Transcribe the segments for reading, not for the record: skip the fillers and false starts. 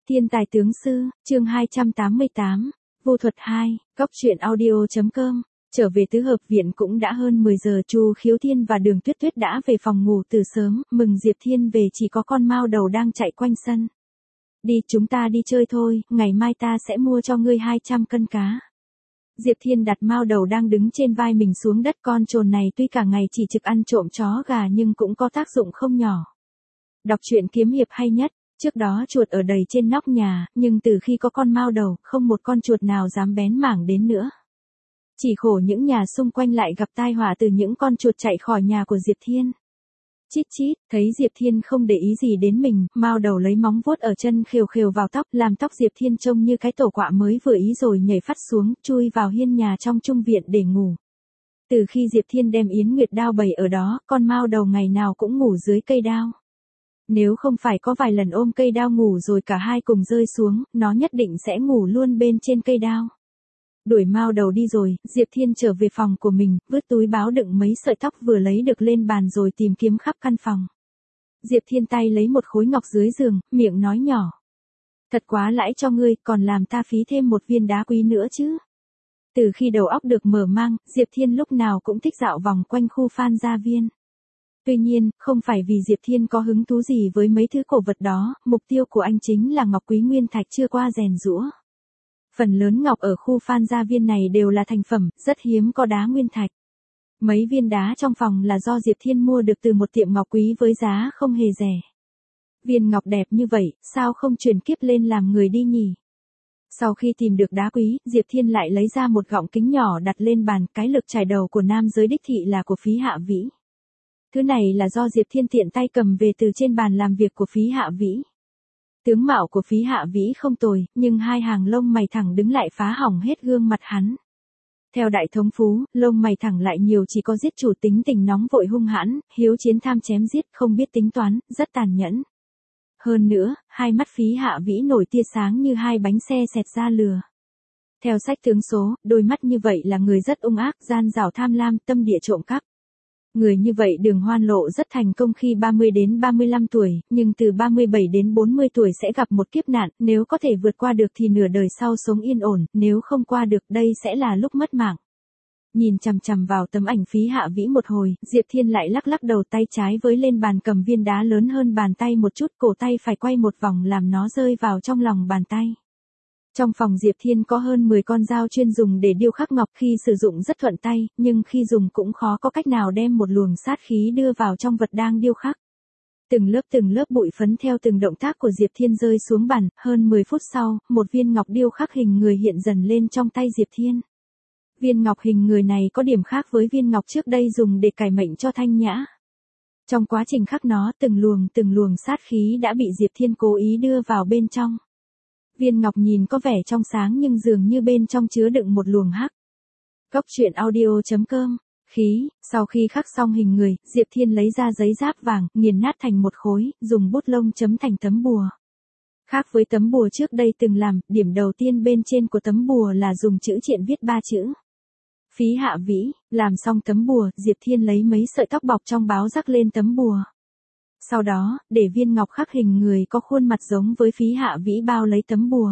Thiên tài tướng sư, chương 288, vô thuật 2, góc truyện audio.com. Trở về tứ hợp viện cũng đã hơn 10 giờ, Chu Khiếu Thiên và Đường Tuyết Tuyết đã về phòng ngủ từ sớm, mừng Diệp Thiên về chỉ có con mao đầu đang chạy quanh sân. Đi, chúng ta đi chơi thôi, ngày mai ta sẽ mua cho ngươi 200 cân cá. Diệp Thiên đặt mao đầu đang đứng trên vai mình xuống đất. Con trồn này tuy cả ngày chỉ trực ăn trộm chó gà nhưng cũng có tác dụng không nhỏ. Đọc truyện kiếm hiệp hay nhất. Trước đó chuột ở đầy trên nóc nhà, nhưng từ khi có con mao đầu, không một con chuột nào dám bén mảng đến nữa. Chỉ khổ những nhà xung quanh lại gặp tai họa từ những con chuột chạy khỏi nhà của Diệp Thiên. Chít chít, thấy Diệp Thiên không để ý gì đến mình, mao đầu lấy móng vuốt ở chân khều khều vào tóc, làm tóc Diệp Thiên trông như cái tổ quạ mới vừa ý rồi nhảy phắt xuống, chui vào hiên nhà trong trung viện để ngủ. Từ khi Diệp Thiên đem Yến Nguyệt đao bày ở đó, con mao đầu ngày nào cũng ngủ dưới cây đao. Nếu không phải có vài lần ôm cây đao ngủ rồi cả hai cùng rơi xuống, nó nhất định sẽ ngủ luôn bên trên cây đao. Đuổi mao đầu đi rồi, Diệp Thiên trở về phòng của mình, vứt túi báo đựng mấy sợi tóc vừa lấy được lên bàn rồi tìm kiếm khắp căn phòng. Diệp Thiên tay lấy một khối ngọc dưới giường, miệng nói nhỏ. Thật quá lãi cho ngươi, còn làm ta phí thêm một viên đá quý nữa chứ. Từ khi đầu óc được mở mang, Diệp Thiên lúc nào cũng thích dạo vòng quanh khu Phan Gia Viên. Tuy nhiên, không phải vì Diệp Thiên có hứng thú gì với mấy thứ cổ vật đó, mục tiêu của anh chính là ngọc quý nguyên thạch chưa qua rèn giũa. Phần lớn ngọc ở khu Phan Gia Viên này đều là thành phẩm, rất hiếm có đá nguyên thạch. Mấy viên đá trong phòng là do Diệp Thiên mua được từ một tiệm ngọc quý với giá không hề rẻ. Viên ngọc đẹp như vậy, sao không chuyển kiếp lên làm người đi nhỉ? Sau khi tìm được đá quý, Diệp Thiên lại lấy ra một gọng kính nhỏ đặt lên bàn. Cái lược chải đầu của nam giới đích thị là của Phí Hạ Vĩ. Thứ này là do Diệp Thiên tiện tay cầm về từ trên bàn làm việc của Phí Hạ Vĩ. Tướng mạo của Phí Hạ Vĩ không tồi, nhưng hai hàng lông mày thẳng đứng lại phá hỏng hết gương mặt hắn. Theo Đại Thống Phú, lông mày thẳng lại nhiều chỉ có giết chủ, tính tình nóng vội hung hãn, hiếu chiến tham chém giết, không biết tính toán, rất tàn nhẫn. Hơn nữa, hai mắt Phí Hạ Vĩ nổi tia sáng như hai bánh xe xẹt ra lừa. Theo sách tướng số, đôi mắt như vậy là người rất ung ác, gian dảo tham lam, tâm địa trộm cắp. Người như vậy Đường Hoan Lộ rất thành công khi 30 đến 35 tuổi, nhưng từ 37 đến 40 tuổi sẽ gặp một kiếp nạn, nếu có thể vượt qua được thì nửa đời sau sống yên ổn, nếu không qua được đây sẽ là lúc mất mạng. Nhìn chằm chằm vào tấm ảnh Phí Hạ Vĩ một hồi, Diệp Thiên lại lắc lắc đầu, tay trái với lên bàn cầm viên đá lớn hơn bàn tay một chút, cổ tay phải quay một vòng làm nó rơi vào trong lòng bàn tay. Trong phòng Diệp Thiên có hơn 10 con dao chuyên dùng để điêu khắc ngọc, khi sử dụng rất thuận tay, nhưng khi dùng cũng khó có cách nào đem một luồng sát khí đưa vào trong vật đang điêu khắc. Từng lớp bụi phấn theo từng động tác của Diệp Thiên rơi xuống bàn, hơn 10 phút sau, một viên ngọc điêu khắc hình người hiện dần lên trong tay Diệp Thiên. Viên ngọc hình người này có điểm khác với viên ngọc trước đây dùng để cải mệnh cho Thanh Nhã. Trong quá trình khắc nó, từng luồng sát khí đã bị Diệp Thiên cố ý đưa vào bên trong. Viên ngọc nhìn có vẻ trong sáng nhưng dường như bên trong chứa đựng một luồng hắc. Góc truyện audio.com. Khí, sau khi khắc xong hình người, Diệp Thiên lấy ra giấy giáp vàng, nghiền nát thành một khối, dùng bút lông chấm thành tấm bùa. Khác với tấm bùa trước đây từng làm, điểm đầu tiên bên trên của tấm bùa là dùng chữ triện viết 3 chữ. Phí Hạ Vĩ. Làm xong tấm bùa, Diệp Thiên lấy mấy sợi tóc bọc trong báo rắc lên tấm bùa. Sau đó, để viên ngọc khắc hình người có khuôn mặt giống với Phí Hạ Vĩ bao lấy tấm bùa.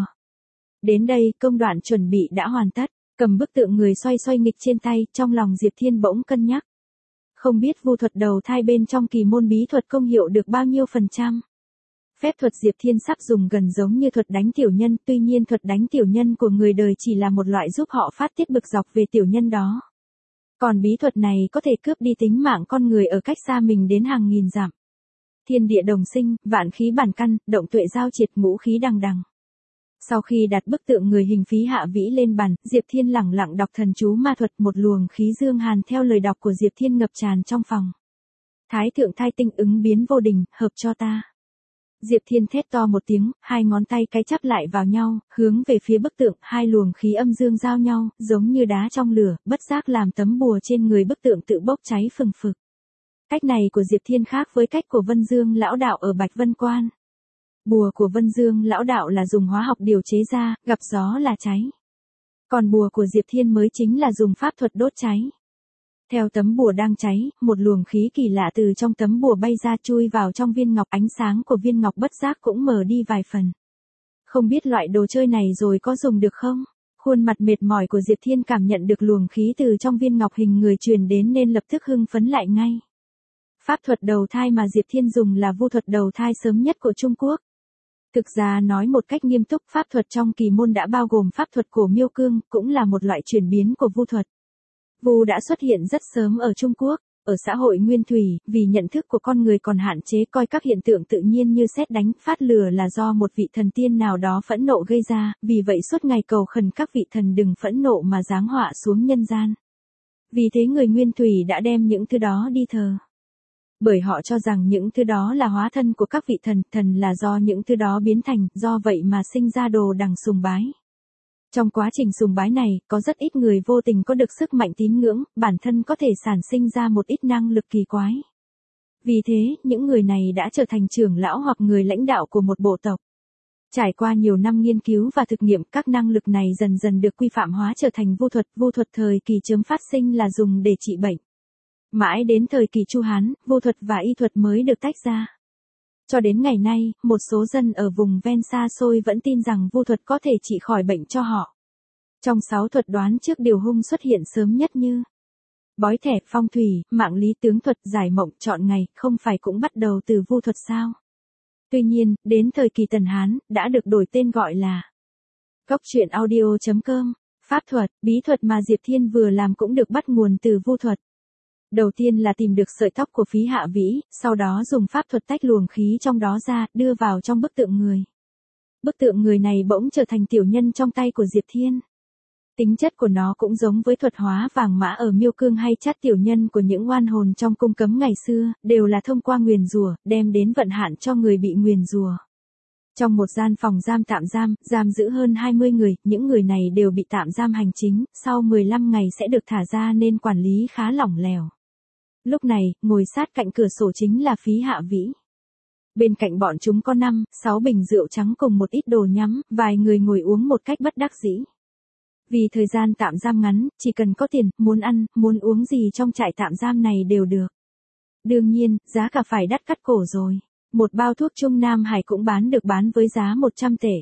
Đến đây, công đoạn chuẩn bị đã hoàn tất, cầm bức tượng người xoay xoay nghịch trên tay, trong lòng Diệp Thiên bỗng cân nhắc. Không biết vu thuật đầu thai bên trong kỳ môn bí thuật công hiệu được bao nhiêu %. Phép thuật Diệp Thiên sắp dùng gần giống như thuật đánh tiểu nhân, tuy nhiên thuật đánh tiểu nhân của người đời chỉ là một loại giúp họ phát tiết bực dọc về tiểu nhân đó. Còn bí thuật này có thể cướp đi tính mạng con người ở cách xa mình đến hàng nghìn dặm. Thiên địa đồng sinh, vạn khí bản căn, động tuệ giao triệt, ngũ khí đằng đằng. Sau khi đặt bức tượng người hình Phí Hạ Vĩ lên bàn, Diệp Thiên lẳng lặng đọc thần chú ma thuật, một luồng khí dương hàn theo lời đọc của Diệp Thiên ngập tràn trong phòng. Thái thượng thai tinh ứng biến vô đình, hợp cho ta. Diệp Thiên thét to một tiếng, hai ngón tay cái chắp lại vào nhau, hướng về phía bức tượng, hai luồng khí âm dương giao nhau, giống như đá trong lửa, bất giác làm tấm bùa trên người bức tượng tự bốc cháy phừng phực. Cách này của Diệp Thiên khác với cách của Vân Dương lão đạo ở Bạch Vân Quan. Bùa của Vân Dương lão đạo là dùng hóa học điều chế ra, gặp gió là cháy. Còn bùa của Diệp Thiên mới chính là dùng pháp thuật đốt cháy. Theo tấm bùa đang cháy, một luồng khí kỳ lạ từ trong tấm bùa bay ra, chui vào trong viên ngọc, ánh sáng của viên ngọc bất giác cũng mờ đi vài phần. Không biết loại đồ chơi này rồi có dùng được không? Khuôn mặt mệt mỏi của Diệp Thiên cảm nhận được luồng khí từ trong viên ngọc hình người truyền đến nên lập tức hưng phấn lại ngay. Pháp thuật đầu thai mà Diệp Thiên dùng là vu thuật đầu thai sớm nhất của Trung Quốc. Thực ra nói một cách nghiêm túc, pháp thuật trong kỳ môn đã bao gồm pháp thuật của Miêu Cương, cũng là một loại chuyển biến của vu thuật. Vu đã xuất hiện rất sớm ở Trung Quốc. Ở xã hội nguyên thủy, vì nhận thức của con người còn hạn chế coi các hiện tượng tự nhiên như sét đánh, phát lửa là do một vị thần tiên nào đó phẫn nộ gây ra, vì vậy suốt ngày cầu khẩn các vị thần đừng phẫn nộ mà giáng họa xuống nhân gian. Vì thế người nguyên thủy đã đem những thứ đó đi thờ. Bởi họ cho rằng những thứ đó là hóa thân của các vị thần, thần là do những thứ đó biến thành, do vậy mà sinh ra đồ đằng sùng bái. Trong quá trình sùng bái này, có rất ít người vô tình có được sức mạnh tín ngưỡng, bản thân có thể sản sinh ra một ít năng lực kỳ quái. Vì thế, những người này đã trở thành trưởng lão hoặc người lãnh đạo của một bộ tộc. Trải qua nhiều năm nghiên cứu và thực nghiệm, các năng lực này dần dần được quy phạm hóa trở thành vu thuật thời kỳ chớm phát sinh là dùng để trị bệnh. Mãi đến thời kỳ Chu Hán, vu thuật và y thuật mới được tách ra. Cho đến ngày nay, một số dân ở vùng ven xa xôi vẫn tin rằng vu thuật có thể trị khỏi bệnh cho họ. Trong 6 thuật đoán trước điều hung xuất hiện sớm nhất như bói thẻ, phong thủy, mạng lý, tướng thuật, giải mộng, chọn ngày, không phải cũng bắt đầu từ vu thuật sao? Tuy nhiên, đến thời kỳ Tần Hán, đã được đổi tên gọi là Cốc truyện audio.com. Pháp thuật, bí thuật mà Diệp Thiên vừa làm cũng được bắt nguồn từ vu thuật. Đầu tiên là tìm được sợi tóc của Phí Hạ Vĩ, sau đó dùng pháp thuật tách luồng khí trong đó ra, đưa vào trong bức tượng người. Bức tượng người này bỗng trở thành tiểu nhân trong tay của Diệp Thiên. Tính chất của nó cũng giống với thuật hóa vàng mã ở Miêu Cương hay chát tiểu nhân của những oan hồn trong cung cấm ngày xưa, đều là thông qua nguyền rủa, đem đến vận hạn cho người bị nguyền rủa. Trong một gian phòng tạm giam, giam giữ hơn 20 người, những người này đều bị tạm giam hành chính, sau 15 ngày sẽ được thả ra nên quản lý khá lỏng lẻo. Lúc này, ngồi sát cạnh cửa sổ chính là Phí Hạ Vĩ. Bên cạnh bọn chúng có 5, 6 bình rượu trắng cùng một ít đồ nhắm, vài người ngồi uống một cách bất đắc dĩ. Vì thời gian tạm giam ngắn, chỉ cần có tiền, muốn ăn, muốn uống gì trong trại tạm giam này đều được. Đương nhiên, giá cả phải đắt cắt cổ rồi. Một bao thuốc Trung Nam Hải cũng được bán với giá 100 tể.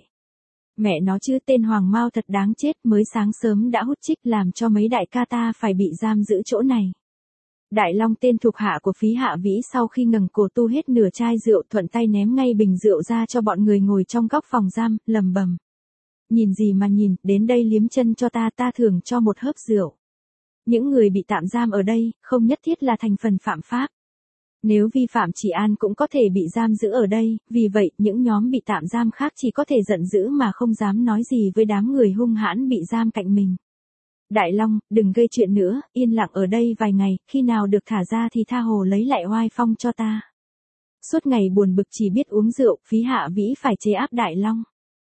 Mẹ nó chứ, tên Hoàng Mao thật đáng chết, mới sáng sớm đã hút chích làm cho mấy đại ca ta phải bị giam giữ chỗ này. Đại Long, tên thuộc hạ của Phí Hạ Vĩ, sau khi ngẩng cổ tu hết nửa chai rượu, thuận tay ném ngay bình rượu ra cho bọn người ngồi trong góc phòng giam, lầm bầm. Nhìn gì mà nhìn, đến đây liếm chân cho ta thưởng cho một hớp rượu. Những người bị tạm giam ở đây, không nhất thiết là thành phần phạm pháp. Nếu vi phạm trị an cũng có thể bị giam giữ ở đây, vì vậy, những nhóm bị tạm giam khác chỉ có thể giận dữ mà không dám nói gì với đám người hung hãn bị giam cạnh mình. Đại Long, đừng gây chuyện nữa, yên lặng ở đây vài ngày, khi nào được thả ra thì tha hồ lấy lại oai phong cho ta. Suốt ngày buồn bực chỉ biết uống rượu, Phí Hạ Vĩ phải chế áp Đại Long.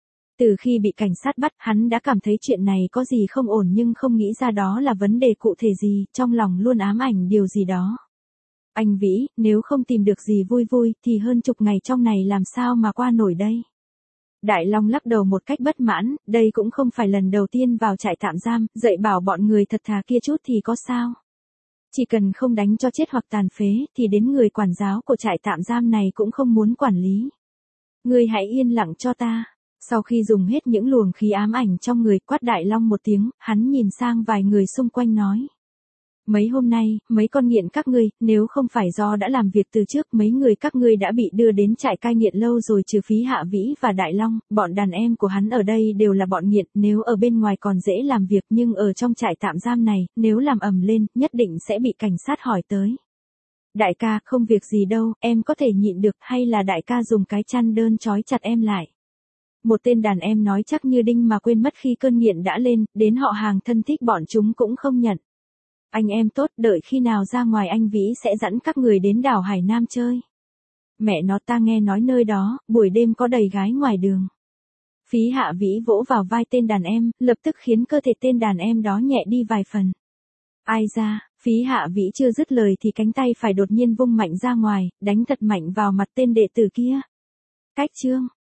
Từ khi bị cảnh sát bắt, hắn đã cảm thấy chuyện này có gì không ổn nhưng không nghĩ ra đó là vấn đề cụ thể gì, trong lòng luôn ám ảnh điều gì đó. Anh Vĩ, nếu không tìm được gì vui vui, thì hơn chục ngày trong này làm sao mà qua nổi đây? Đại Long lắc đầu một cách bất mãn, đây cũng không phải lần đầu tiên vào trại tạm giam, dạy bảo bọn người thật thà kia chút thì có sao? Chỉ cần không đánh cho chết hoặc tàn phế, thì đến người quản giáo của trại tạm giam này cũng không muốn quản lý. Ngươi hãy yên lặng cho ta. Sau khi dùng hết những luồng khí ám ảnh trong người, quát Đại Long một tiếng, hắn nhìn sang vài người xung quanh nói. Mấy hôm nay, mấy con nghiện các ngươi, nếu không phải do đã làm việc từ trước, mấy người các ngươi đã bị đưa đến trại cai nghiện lâu rồi, trừ Phí Hạ Vĩ và Đại Long, bọn đàn em của hắn ở đây đều là bọn nghiện, nếu ở bên ngoài còn dễ làm việc nhưng ở trong trại tạm giam này, nếu làm ầm lên, nhất định sẽ bị cảnh sát hỏi tới. Đại ca, không việc gì đâu, em có thể nhịn được, hay là đại ca dùng cái chăn đơn trói chặt em lại. Một tên đàn em nói chắc như đinh mà quên mất khi cơn nghiện đã lên, đến họ hàng thân thích bọn chúng cũng không nhận. Anh em tốt, đợi khi nào ra ngoài anh Vĩ sẽ dẫn các người đến đảo Hải Nam chơi. Mẹ nó, ta nghe nói nơi đó, buổi đêm có đầy gái ngoài đường. Phí Hạ Vĩ vỗ vào vai tên đàn em, lập tức khiến cơ thể tên đàn em đó nhẹ đi vài phần. Ai ra, Phí Hạ Vĩ chưa dứt lời thì cánh tay phải đột nhiên vung mạnh ra ngoài, đánh thật mạnh vào mặt tên đệ tử kia. Cách chương.